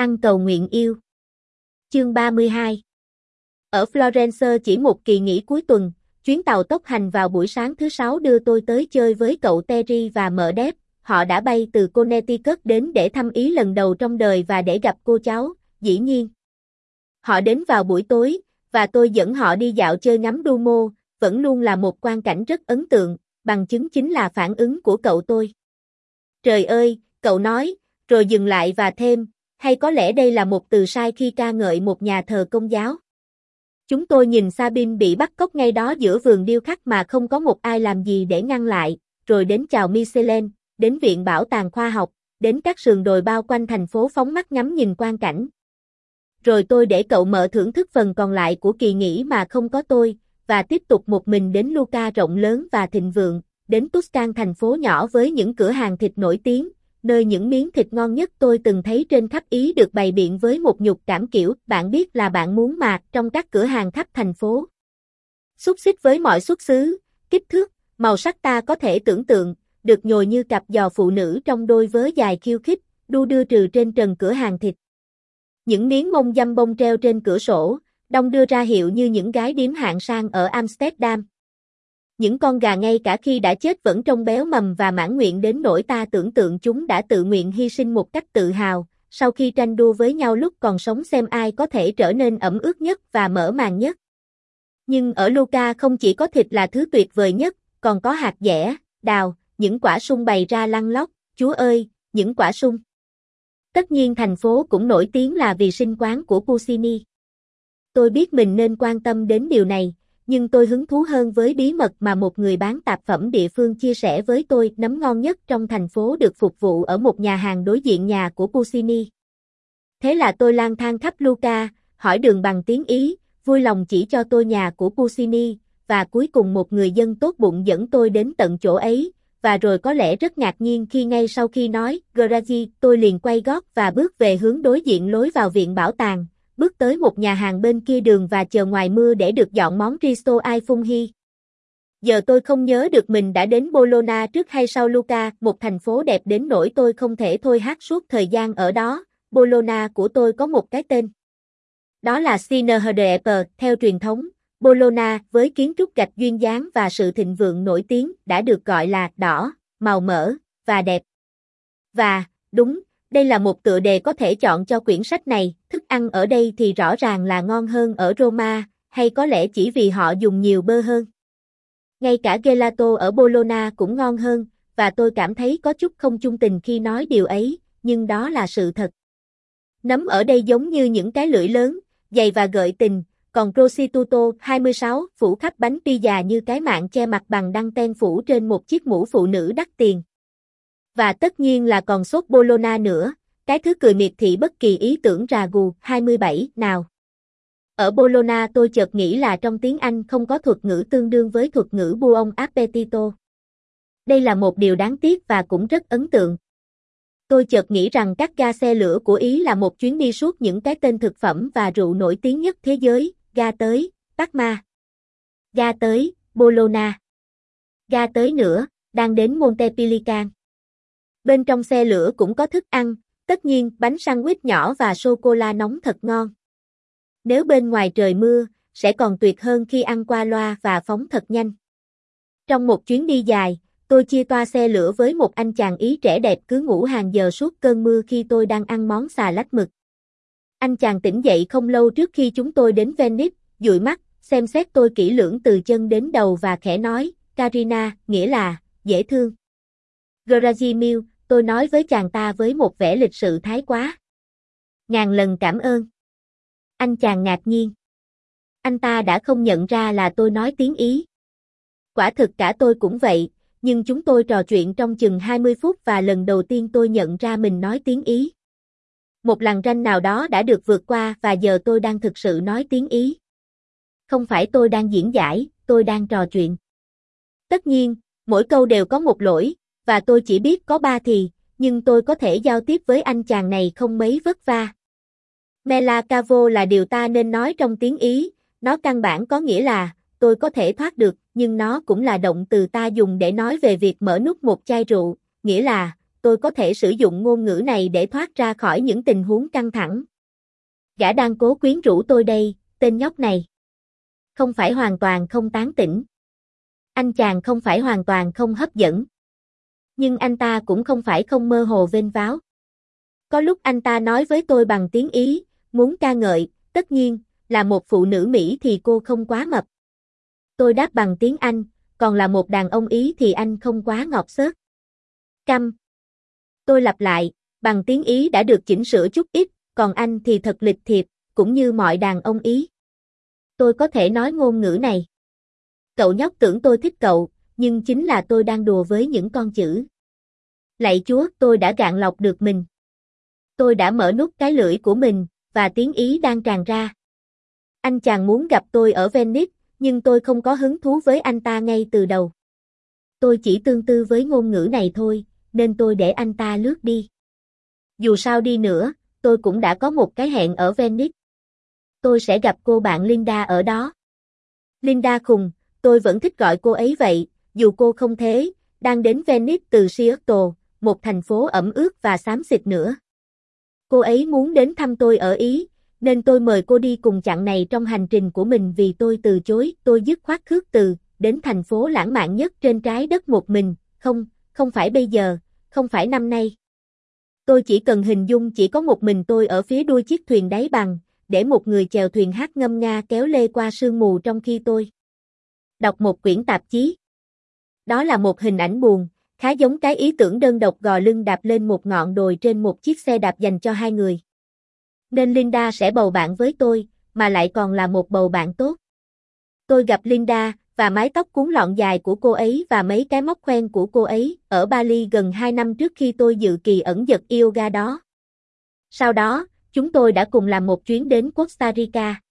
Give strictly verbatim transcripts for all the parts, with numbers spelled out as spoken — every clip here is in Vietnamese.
Ăn cầu nguyện yêu. Chương ba mươi hai. Ở Florence chỉ một kỳ nghỉ cuối tuần, chuyến tàu tốc hành vào buổi sáng thứ sáu đưa tôi tới chơi với cậu Terry và mợ Deb. Họ đã bay từ Connecticut đến để thăm Ý lần đầu trong đời và để gặp cô cháu, dĩ nhiên. Họ đến vào buổi tối, và tôi dẫn họ đi dạo chơi ngắm Duomo, vẫn luôn là một quang cảnh rất ấn tượng, bằng chứng chính là phản ứng của cậu tôi. Trời ơi, cậu nói, rồi dừng lại và thêm, hay có lẽ đây là một từ sai khi ca ngợi một nhà thờ Công giáo. Chúng tôi nhìn Sabine bị bắt cóc ngay đó giữa vườn điêu khắc mà không có một ai làm gì để ngăn lại, rồi đến chào Michelin, đến viện bảo tàng khoa học, đến các sườn đồi bao quanh thành phố phóng mắt ngắm nhìn quang cảnh. Rồi tôi để cậu mợ thưởng thức phần còn lại của kỳ nghỉ mà không có tôi, và tiếp tục một mình đến Lucca rộng lớn và thịnh vượng, đến Tuscan thành phố nhỏ với những cửa hàng thịt nổi tiếng, nơi những miếng thịt ngon nhất tôi từng thấy trên khắp Ý được bày biện với một nhục cảm kiểu bạn biết là bạn muốn mạt trong các cửa hàng khắp thành phố. Xúc xích với mọi xuất xứ, kích thước, màu sắc ta có thể tưởng tượng, được nhồi như cặp giò phụ nữ trong đôi vớ dài khiêu khích, đu đưa trừ trên trần cửa hàng thịt. Những miếng mông dăm bông treo trên cửa sổ, đong đưa ra hiệu như những gái điếm hạng sang ở Amsterdam. Những con gà ngay cả khi đã chết vẫn trông béo mầm và mãn nguyện đến nỗi ta tưởng tượng chúng đã tự nguyện hy sinh một cách tự hào, sau khi tranh đua với nhau lúc còn sống xem ai có thể trở nên ẩm ướt nhất và mở màng nhất. Nhưng ở Lucca không chỉ có thịt là thứ tuyệt vời nhất, còn có hạt dẻ, đào, những quả sung bày ra lăn lóc, Chúa ơi, những quả sung. Tất nhiên thành phố cũng nổi tiếng là vì sinh quán của Puccini. Tôi biết mình nên quan tâm đến điều này, nhưng tôi hứng thú hơn với bí mật mà một người bán tạp phẩm địa phương chia sẻ với tôi. Nấm ngon nhất trong thành phố được phục vụ ở một nhà hàng đối diện nhà của Puccini. Thế là tôi lang thang khắp Lucca, hỏi đường bằng tiếng Ý, vui lòng chỉ cho tôi nhà của Puccini, và cuối cùng một người dân tốt bụng dẫn tôi đến tận chỗ ấy, và rồi có lẽ rất ngạc nhiên khi ngay sau khi nói Grazie, tôi liền quay gót và bước về hướng đối diện lối vào viện bảo tàng, bước tới một nhà hàng bên kia đường và chờ ngoài mưa để được dọn món Risto ai Funghi. Giờ tôi không nhớ được mình đã đến Bologna trước hay sau Lucca, một thành phố đẹp đến nỗi tôi không thể thôi hát suốt thời gian ở đó. Bologna của tôi có một cái tên. Đó là Sinerhedep, theo truyền thống. Bologna với kiến trúc gạch duyên dáng và sự thịnh vượng nổi tiếng đã được gọi là đỏ, màu mỡ và đẹp. Và, đúng, đây là một tựa đề có thể chọn cho quyển sách này. Thức ăn ở đây thì rõ ràng là ngon hơn ở Roma, hay có lẽ chỉ vì họ dùng nhiều bơ hơn. Ngay cả gelato ở Bologna cũng ngon hơn, và tôi cảm thấy có chút không chung tình khi nói điều ấy, nhưng đó là sự thật. Nấm ở đây giống như những cái lưỡi lớn, dày và gợi tình, còn prosciutto hai mươi sáu phủ khắp bánh pizza như cái mạng che mặt bằng đăng ten phủ trên một chiếc mũ phụ nữ đắt tiền. Và tất nhiên là còn sốt Bologna nữa, cái thứ cười miệt thị bất kỳ ý tưởng ragu hai mươi bảy nào. Ở Bologna tôi chợt nghĩ là trong tiếng Anh không có thuật ngữ tương đương với thuật ngữ buon appetito. Đây là một điều đáng tiếc và cũng rất ấn tượng. Tôi chợt nghĩ rằng các ga xe lửa của Ý là một chuyến đi suốt những cái tên thực phẩm và rượu nổi tiếng nhất thế giới, ga tới, Parma. Ga tới, Bologna. Ga tới nữa, đang đến Montepillican. Bên trong xe lửa cũng có thức ăn, tất nhiên bánh sandwich nhỏ và sô-cô-la nóng thật ngon. Nếu bên ngoài trời mưa, sẽ còn tuyệt hơn khi ăn qua loa và phóng thật nhanh. Trong một chuyến đi dài, tôi chia toa xe lửa với một anh chàng Ý trẻ đẹp cứ ngủ hàng giờ suốt cơn mưa khi tôi đang ăn món xà lách mực. Anh chàng tỉnh dậy không lâu trước khi chúng tôi đến Venice, dụi mắt, xem xét tôi kỹ lưỡng từ chân đến đầu và khẽ nói, Carina, nghĩa là, dễ thương. Grazie mille, tôi nói với chàng ta với một vẻ lịch sự thái quá. Ngàn lần cảm ơn. Anh chàng ngạc nhiên. Anh ta đã không nhận ra là tôi nói tiếng Ý. Quả thực cả tôi cũng vậy, nhưng chúng tôi trò chuyện trong chừng hai mươi phút và lần đầu tiên tôi nhận ra mình nói tiếng Ý. Một lằn ranh nào đó đã được vượt qua và giờ tôi đang thực sự nói tiếng Ý. Không phải tôi đang diễn giải, tôi đang trò chuyện. Tất nhiên, mỗi câu đều có một lỗi, và tôi chỉ biết có ba thì, nhưng tôi có thể giao tiếp với anh chàng này không mấy vất vả. Mela cavo là điều ta nên nói trong tiếng Ý, nó căn bản có nghĩa là, tôi có thể thoát được, nhưng nó cũng là động từ ta dùng để nói về việc mở nút một chai rượu, nghĩa là, tôi có thể sử dụng ngôn ngữ này để thoát ra khỏi những tình huống căng thẳng. Gã đang cố quyến rũ tôi đây, tên nhóc này. Không phải hoàn toàn không tán tỉnh. Anh chàng không phải hoàn toàn không hấp dẫn. Nhưng anh ta cũng không phải không mơ hồ vênh váo. Có lúc anh ta nói với tôi bằng tiếng Ý, muốn ca ngợi, tất nhiên, là một phụ nữ Mỹ thì cô không quá mập. Tôi đáp bằng tiếng Anh, còn là một đàn ông Ý thì anh không quá ngọt xớt. Câm. Tôi lặp lại, bằng tiếng Ý đã được chỉnh sửa chút ít, còn anh thì thật lịch thiệp, cũng như mọi đàn ông Ý. Tôi có thể nói ngôn ngữ này. Cậu nhóc tưởng tôi thích cậu, nhưng chính là tôi đang đùa với những con chữ. Lạy Chúa, tôi đã gạn lọc được mình. Tôi đã mở nút cái lưỡi của mình, và tiếng Ý đang tràn ra. Anh chàng muốn gặp tôi ở Venice, nhưng tôi không có hứng thú với anh ta ngay từ đầu. Tôi chỉ tương tư với ngôn ngữ này thôi, nên tôi để anh ta lướt đi. Dù sao đi nữa, tôi cũng đã có một cái hẹn ở Venice. Tôi sẽ gặp cô bạn Linda ở đó. Linda khùng, tôi vẫn thích gọi cô ấy vậy, dù cô không thế, đang đến Venice từ Seattle, một thành phố ẩm ướt và xám xịt nữa. Cô ấy muốn đến thăm tôi ở Ý, nên tôi mời cô đi cùng chặng này trong hành trình của mình vì tôi từ chối, tôi dứt khoát khước từ, đến thành phố lãng mạn nhất trên trái đất một mình, không, không phải bây giờ, không phải năm nay. Tôi chỉ cần hình dung chỉ có một mình tôi ở phía đuôi chiếc thuyền đáy bằng, để một người chèo thuyền hát ngâm nga kéo lê qua sương mù trong khi tôi đọc một quyển tạp chí. Đó là một hình ảnh buồn, khá giống cái ý tưởng đơn độc gò lưng đạp lên một ngọn đồi trên một chiếc xe đạp dành cho hai người. Nên Linda sẽ bầu bạn với tôi, mà lại còn là một bầu bạn tốt. Tôi gặp Linda, và mái tóc cuốn lọn dài của cô ấy và mấy cái móc khoen của cô ấy, ở Bali gần hai năm trước khi tôi dự kỳ ẩn dật yoga đó. Sau đó, chúng tôi đã cùng làm một chuyến đến Costa Rica.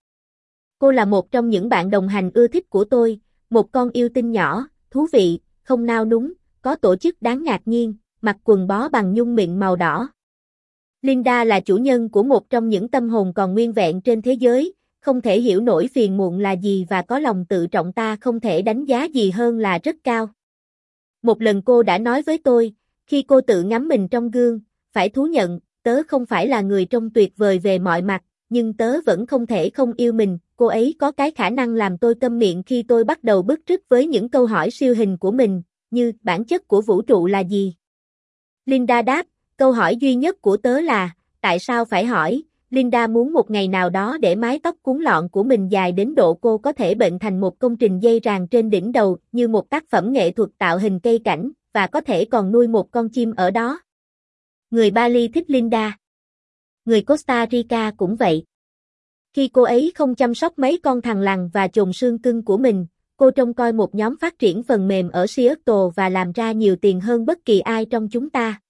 Cô là một trong những bạn đồng hành ưa thích của tôi, một con yêu tinh nhỏ, thú vị, không nao núng, có tổ chức đáng ngạc nhiên, mặc quần bó bằng nhung mịn màu đỏ. Linda là chủ nhân của một trong những tâm hồn còn nguyên vẹn trên thế giới, không thể hiểu nổi phiền muộn là gì và có lòng tự trọng ta không thể đánh giá gì hơn là rất cao. Một lần cô đã nói với tôi, khi cô tự ngắm mình trong gương, phải thú nhận, tớ không phải là người trông tuyệt vời về mọi mặt, nhưng tớ vẫn không thể không yêu mình. Cô ấy có cái khả năng làm tôi câm miệng khi tôi bắt đầu bứt rứt với những câu hỏi siêu hình của mình, như bản chất của vũ trụ là gì? Linda đáp, câu hỏi duy nhất của tớ là, tại sao phải hỏi? Linda muốn một ngày nào đó để mái tóc cuốn lọn của mình dài đến độ cô có thể bệnh thành một công trình dây ràng trên đỉnh đầu như một tác phẩm nghệ thuật tạo hình cây cảnh, và có thể còn nuôi một con chim ở đó. Người Bali thích Linda. Người Costa Rica cũng vậy. Khi cô ấy không chăm sóc mấy con thằn lằn và chồn xương cưng của mình, cô trông coi một nhóm phát triển phần mềm ở Seattle và làm ra nhiều tiền hơn bất kỳ ai trong chúng ta.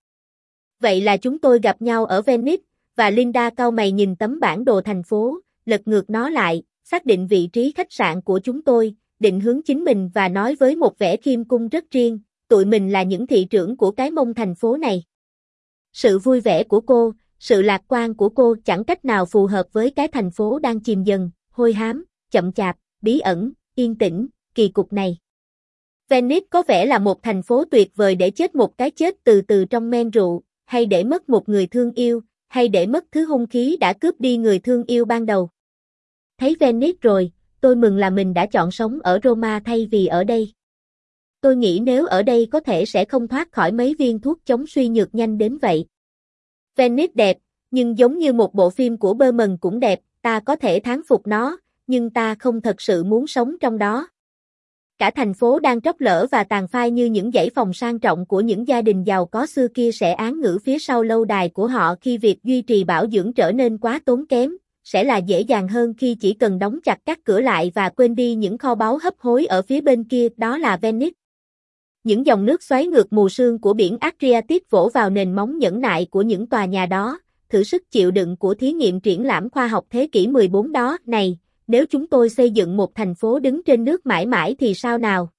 Vậy là chúng tôi gặp nhau ở Venice, và Linda cau mày nhìn tấm bản đồ thành phố, lật ngược nó lại, xác định vị trí khách sạn của chúng tôi, định hướng chính mình và nói với một vẻ khiêm cung rất riêng, tụi mình là những thị trưởng của cái mông thành phố này. Sự vui vẻ của cô, sự lạc quan của cô chẳng cách nào phù hợp với cái thành phố đang chìm dần, hôi hám, chậm chạp, bí ẩn, yên tĩnh, kỳ cục này. Venice có vẻ là một thành phố tuyệt vời để chết một cái chết từ từ trong men rượu, hay để mất một người thương yêu, hay để mất thứ hung khí đã cướp đi người thương yêu ban đầu. Thấy Venice rồi, tôi mừng là mình đã chọn sống ở Roma thay vì ở đây. Tôi nghĩ nếu ở đây có thể sẽ không thoát khỏi mấy viên thuốc chống suy nhược nhanh đến vậy. Venice đẹp, nhưng giống như một bộ phim của Bergman cũng đẹp, ta có thể thán phục nó, nhưng ta không thật sự muốn sống trong đó. Cả thành phố đang tróc lở và tàn phai như những dãy phòng sang trọng của những gia đình giàu có xưa kia sẽ án ngữ phía sau lâu đài của họ khi việc duy trì bảo dưỡng trở nên quá tốn kém, sẽ là dễ dàng hơn khi chỉ cần đóng chặt các cửa lại và quên đi những kho báu hấp hối ở phía bên kia, đó là Venice. Những dòng nước xoáy ngược mù sương của biển Adriatic vỗ vào nền móng nhẫn nại của những tòa nhà đó, thử sức chịu đựng của thí nghiệm triển lãm khoa học thế kỷ mười bốn đó. Này, nếu chúng tôi xây dựng một thành phố đứng trên nước mãi mãi thì sao nào?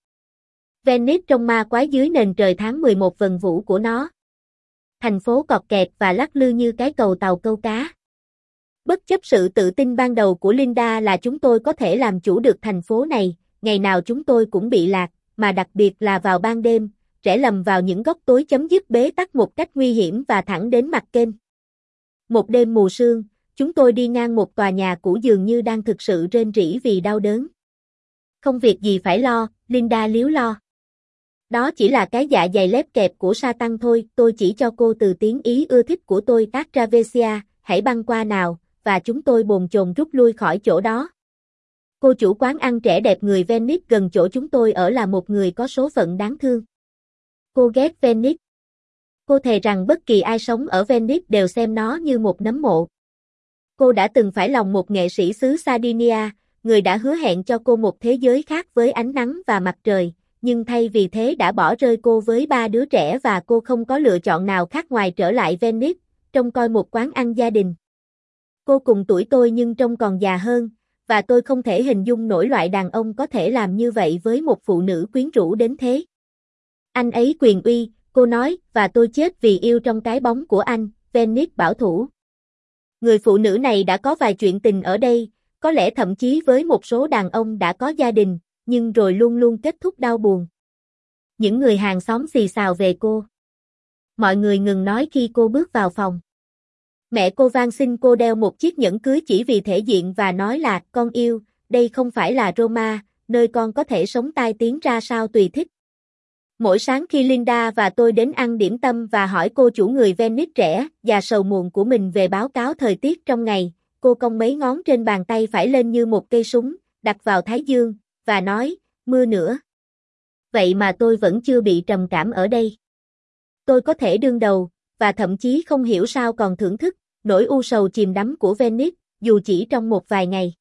Venice trông ma quái dưới nền trời tháng mười một vần vũ của nó. Thành phố cọt kẹt và lắc lư như cái cầu tàu câu cá. Bất chấp sự tự tin ban đầu của Linda là chúng tôi có thể làm chủ được thành phố này, ngày nào chúng tôi cũng bị lạc, mà đặc biệt là vào ban đêm, rẽ lầm vào những góc tối chấm dứt bế tắc một cách nguy hiểm và thẳng đến mặt kênh. Một đêm mù sương, chúng tôi đi ngang một tòa nhà cũ dường như đang thực sự rên rỉ vì đau đớn. Không việc gì phải lo, Linda líu lo. Đó chỉ là cái dạ dày lép kẹp của Satan thôi, tôi chỉ cho cô từ tiếng ý ưa thích của tôi Atravesia, hãy băng qua nào, và chúng tôi bồn chồn rút lui khỏi chỗ đó. Cô chủ quán ăn trẻ đẹp người Venice gần chỗ chúng tôi ở là một người có số phận đáng thương. Cô ghét Venice. Cô thề rằng bất kỳ ai sống ở Venice đều xem nó như một nấm mộ. Cô đã từng phải lòng một nghệ sĩ xứ Sardinia, người đã hứa hẹn cho cô một thế giới khác với ánh nắng và mặt trời, nhưng thay vì thế đã bỏ rơi cô với ba đứa trẻ và cô không có lựa chọn nào khác ngoài trở lại Venice, trông coi một quán ăn gia đình. Cô cùng tuổi tôi nhưng trông còn già hơn, và tôi không thể hình dung nổi loại đàn ông có thể làm như vậy với một phụ nữ quyến rũ đến thế. Anh ấy quyền uy, cô nói, và tôi chết vì yêu trong cái bóng của anh, Venice bảo thủ. Người phụ nữ này đã có vài chuyện tình ở đây, có lẽ thậm chí với một số đàn ông đã có gia đình, nhưng rồi luôn luôn kết thúc đau buồn. Những người hàng xóm xì xào về cô. Mọi người ngừng nói khi cô bước vào phòng. Mẹ cô van xin cô đeo một chiếc nhẫn cưới chỉ vì thể diện và nói là, con yêu, đây không phải là Roma, nơi con có thể sống tai tiếng ra sao tùy thích. Mỗi sáng khi Linda và tôi đến ăn điểm tâm và hỏi cô chủ người Venice trẻ và sầu muộn của mình về báo cáo thời tiết trong ngày, cô cong mấy ngón trên bàn tay phải lên như một cây súng, đặt vào thái dương, và nói, mưa nữa. Vậy mà tôi vẫn chưa bị trầm cảm ở đây. Tôi có thể đương đầu, và thậm chí không hiểu sao còn thưởng thức, nỗi u sầu chìm đắm của Venice, dù chỉ trong một vài ngày.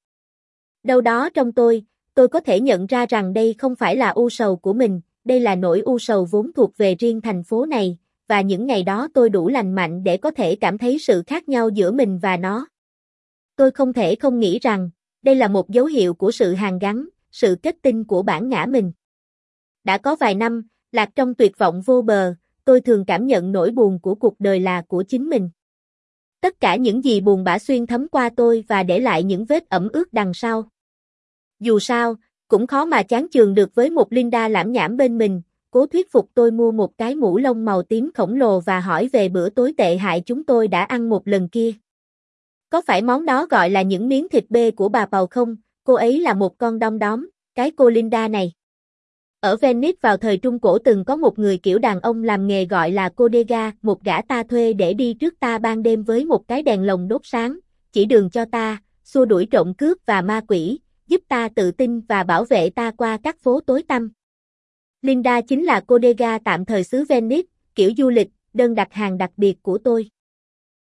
Đâu đó trong tôi, tôi có thể nhận ra rằng đây không phải là u sầu của mình, đây là nỗi u sầu vốn thuộc về riêng thành phố này, và những ngày đó tôi đủ lành mạnh để có thể cảm thấy sự khác nhau giữa mình và nó. Tôi không thể không nghĩ rằng, đây là một dấu hiệu của sự hàn gắn, sự kết tinh của bản ngã mình. Đã có vài năm, lạc trong tuyệt vọng vô bờ, tôi thường cảm nhận nỗi buồn của cuộc đời là của chính mình. Tất cả những gì buồn bã xuyên thấm qua tôi và để lại những vết ẩm ướt đằng sau. Dù sao, cũng khó mà chán chường được với một Linda lãm nhảm bên mình, cố thuyết phục tôi mua một cái mũ lông màu tím khổng lồ và hỏi về bữa tối tệ hại chúng tôi đã ăn một lần kia. Có phải món đó gọi là những miếng thịt bê của bà Pầu không? Cô ấy là một con đom đóm, cái cô Linda này. Ở Venice vào thời Trung Cổ từng có một người kiểu đàn ông làm nghề gọi là Codega, một gã ta thuê để đi trước ta ban đêm với một cái đèn lồng đốt sáng, chỉ đường cho ta, xua đuổi trộm cướp và ma quỷ, giúp ta tự tin và bảo vệ ta qua các phố tối tăm. Linda chính là Codega tạm thời xứ Venice, kiểu du lịch, đơn đặt hàng đặc biệt của tôi.